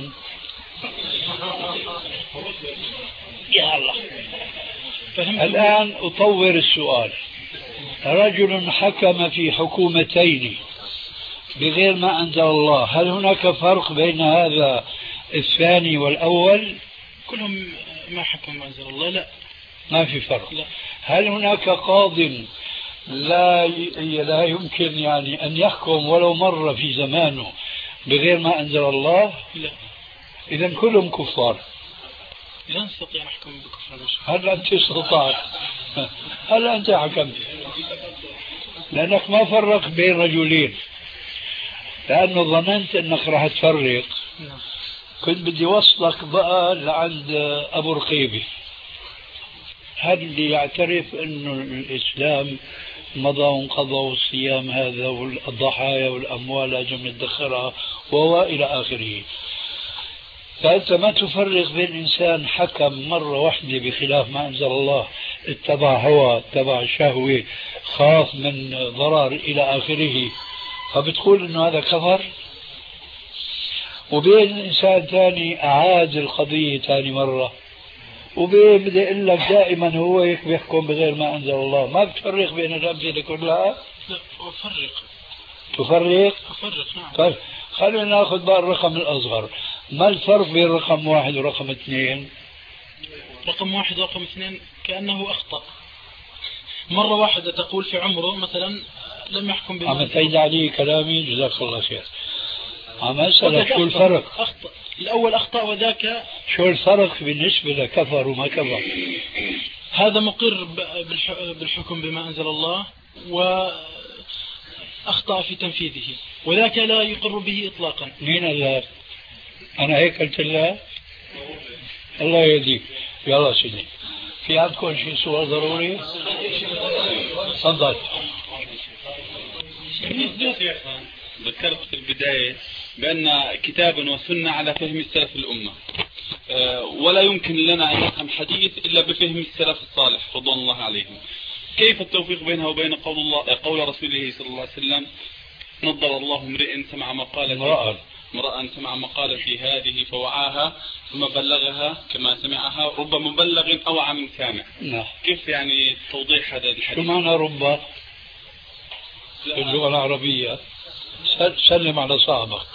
يا الله. الآن أطور السؤال. رجل حكم في حكومتين بغير ما أنزل الله، هل هناك فرق بين هذا الثاني والأول؟ كلهم ما حكم ما أنزل الله. لا ما في فرق. لا. هل هناك قاض لا يمكن يعني أن يحكم ولو مرة في زمانه بغير ما أنزل الله؟ لا. إذا كلهم كفار. لا نستطيع أن نحكم بكفر. هل أنت استطعت؟ هل أنت حكمت؟ لأنك ما فرق بين رجلين، لأنه ظننت أنك راح تفرق. كنت بدي وصلك بقى لعند أبو رقيبة، هل اللي يعترف أنه الإسلام مضى وانقضى والصيام هذا والضحايا والأموال لازم ندخرها وإلى آخره. فأنت ما تفرق بين إنسان حكم مرة واحدة بخلاف ما أنزل الله، اتبع هوى، اتبع شهوة، خاف من ضرر إلى آخره، فبتقول إنه هذا كفر. وبين إنسان ثاني أعاد القضية ثاني مرة، وبين بدي أقول لك دائما هو هيك بيحكم بغير ما أنزل الله. ما بتفرق بين الأمثلة كلها؟ لا أفرق. تفرق؟ أفرق نعم. طيب خلينا ناخذ بقى الرقم الأصغر. ما الفرق بين رقم 1 ورقم 2؟ رقم 1 ورقم 2 كأنه أخطأ. مرة واحدة تقول في عمره مثلا لم يحكم بما عم تعيد علي كلامي، جزاك الله خير. عم أسألك شو الفرق؟ أخطأ. الأول أخطأ وذاك. شو الفرق بالنسبة لكفر وما كفر؟ هذا مقر بالحكم بما أنزل الله وأخطأ في تنفيذه، وذاك لا يقر به إطلاقا. مين الله؟ أنا هيك قلت الله؟ الله يهديك. يلا سيدي، في عندكم شيء سؤال ضروري؟ تفضل. ذكرت في البداية بأن كتابا وسنة على فهم السلف الأمة، ولا يمكن لنا أن نفهم حديث إلا بفهم السلف الصالح رضوان الله عليهم. كيف التوفيق بينها وبين قول رسوله صلى الله عليه وسلم: نضر الله امرئ سمع امرأ سمع مقالتي هذه فوعاها ثم بلغها كما سمعها، رب مبلغ أوعى من سامع. كيف يعني توضيح هذا الحديث؟ شو معنى رب في اللغة العربية؟ سلم على صاحبك.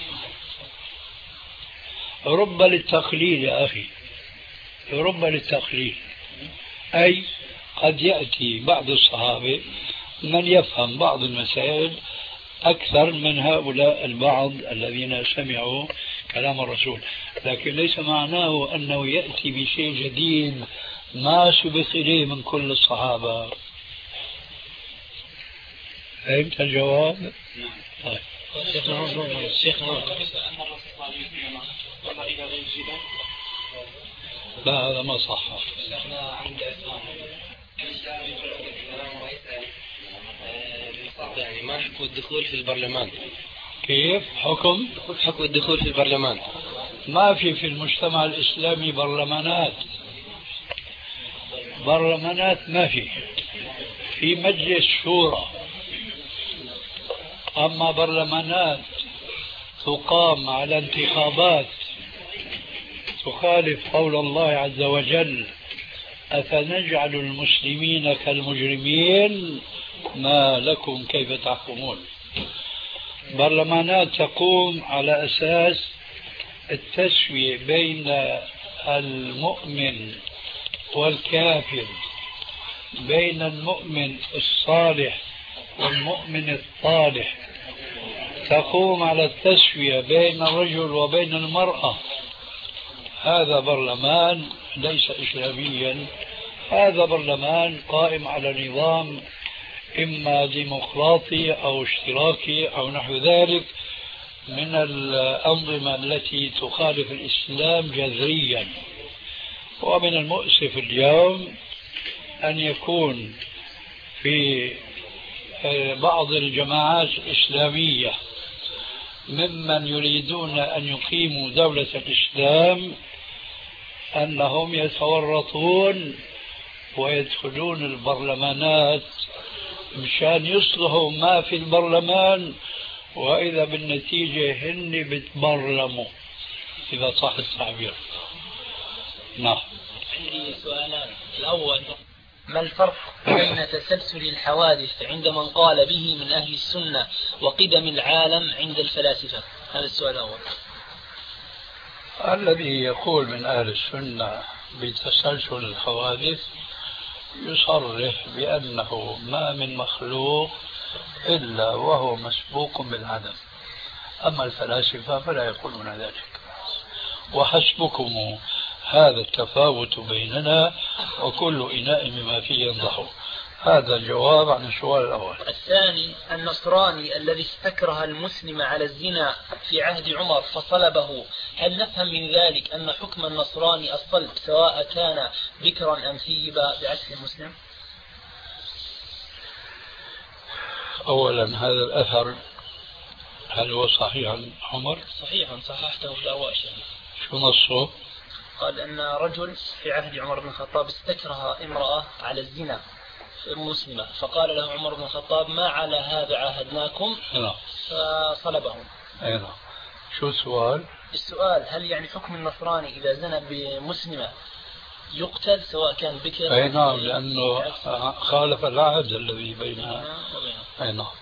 رب للتقليل يا أخي، رب للتقليل، أي قد يأتي بعض الصحابة من يفهم بعض المسائل أكثر من هؤلاء البعض الذين سمعوا كلام الرسول، لكن ليس معناه أنه يأتي بشيء جديد ما سبق إليه من كل الصحابة. فهمت الجواب؟ طيب. لا هذا ما صح. يعني ما حكم الدخول في البرلمان؟ كيف حكم الدخول في البرلمان؟ ما في المجتمع الإسلامي برلمانات ما في مجلس شورى، أما برلمانات تقام على انتخابات تخالف قول الله عز وجل: أفنجعل المسلمين كالمجرمين ما لكم كيف تحكمون. برلمانات تقوم على أساس التسوية بين المؤمن والكافر، بين المؤمن الصالح والمؤمن الطالح، تقوم على التسوية بين الرجل وبين المرأة. هذا برلمان ليس إسلاميا، هذا برلمان قائم على نظام إما ديمقراطي أو اشتراكي أو نحو ذلك من الأنظمة التي تخالف الإسلام جذريا. ومن المؤسف اليوم أن يكون في بعض الجماعات الإسلامية ممن يريدون أن يقيموا دولة الإسلام أنهم يتورطون ويدخلون البرلمانات مشان يصلحوا ما في البرلمان، وإذا بالنتيجة هن بتبرلموا إذا صح التعبير. نعم. عندي سؤالان. الأول: ما الفرق بين تسلسل الحوادث عند من قال به من أهل السنة وقدم العالم عند الفلاسفة؟ هذا السؤال الأول. الذي يقول من أهل السنة بتسلسل الحوادث يصرح بأنه ما من مخلوق إلا وهو مسبوق بالعدم، أما الفلاسفة فلا يقولون ذلك. وحسبكم هذا التفاوت بيننا وكل إناء بما فيه ينضح. هذا الجواب عن السؤال الأول. الثاني: النصراني الذي استكره المسلم على الزنا في عهد عمر فصلبه، هل نفهم من ذلك أن حكم النصراني الصلب سواء كان ذكرا أم ثيبا بعكس المسلم؟ أولا هذا الأثر هل هو صحيح عن عمر؟ صحيح، صححته في الأوائل. شو نصه؟ قال أن رجل في عهد عمر بن الخطاب استكره امرأة على الزنا مسلمة، فقال له عمر بن الخطاب: ما على هذا عاهدناكم، فصلبهم. نعم. شو السؤال؟ السؤال: هل يعني حكم النصراني إذا زنى بمسلمة يقتل سواء كان بكر؟ نعم، لأنه خالف العهد الذي بينها. نعم.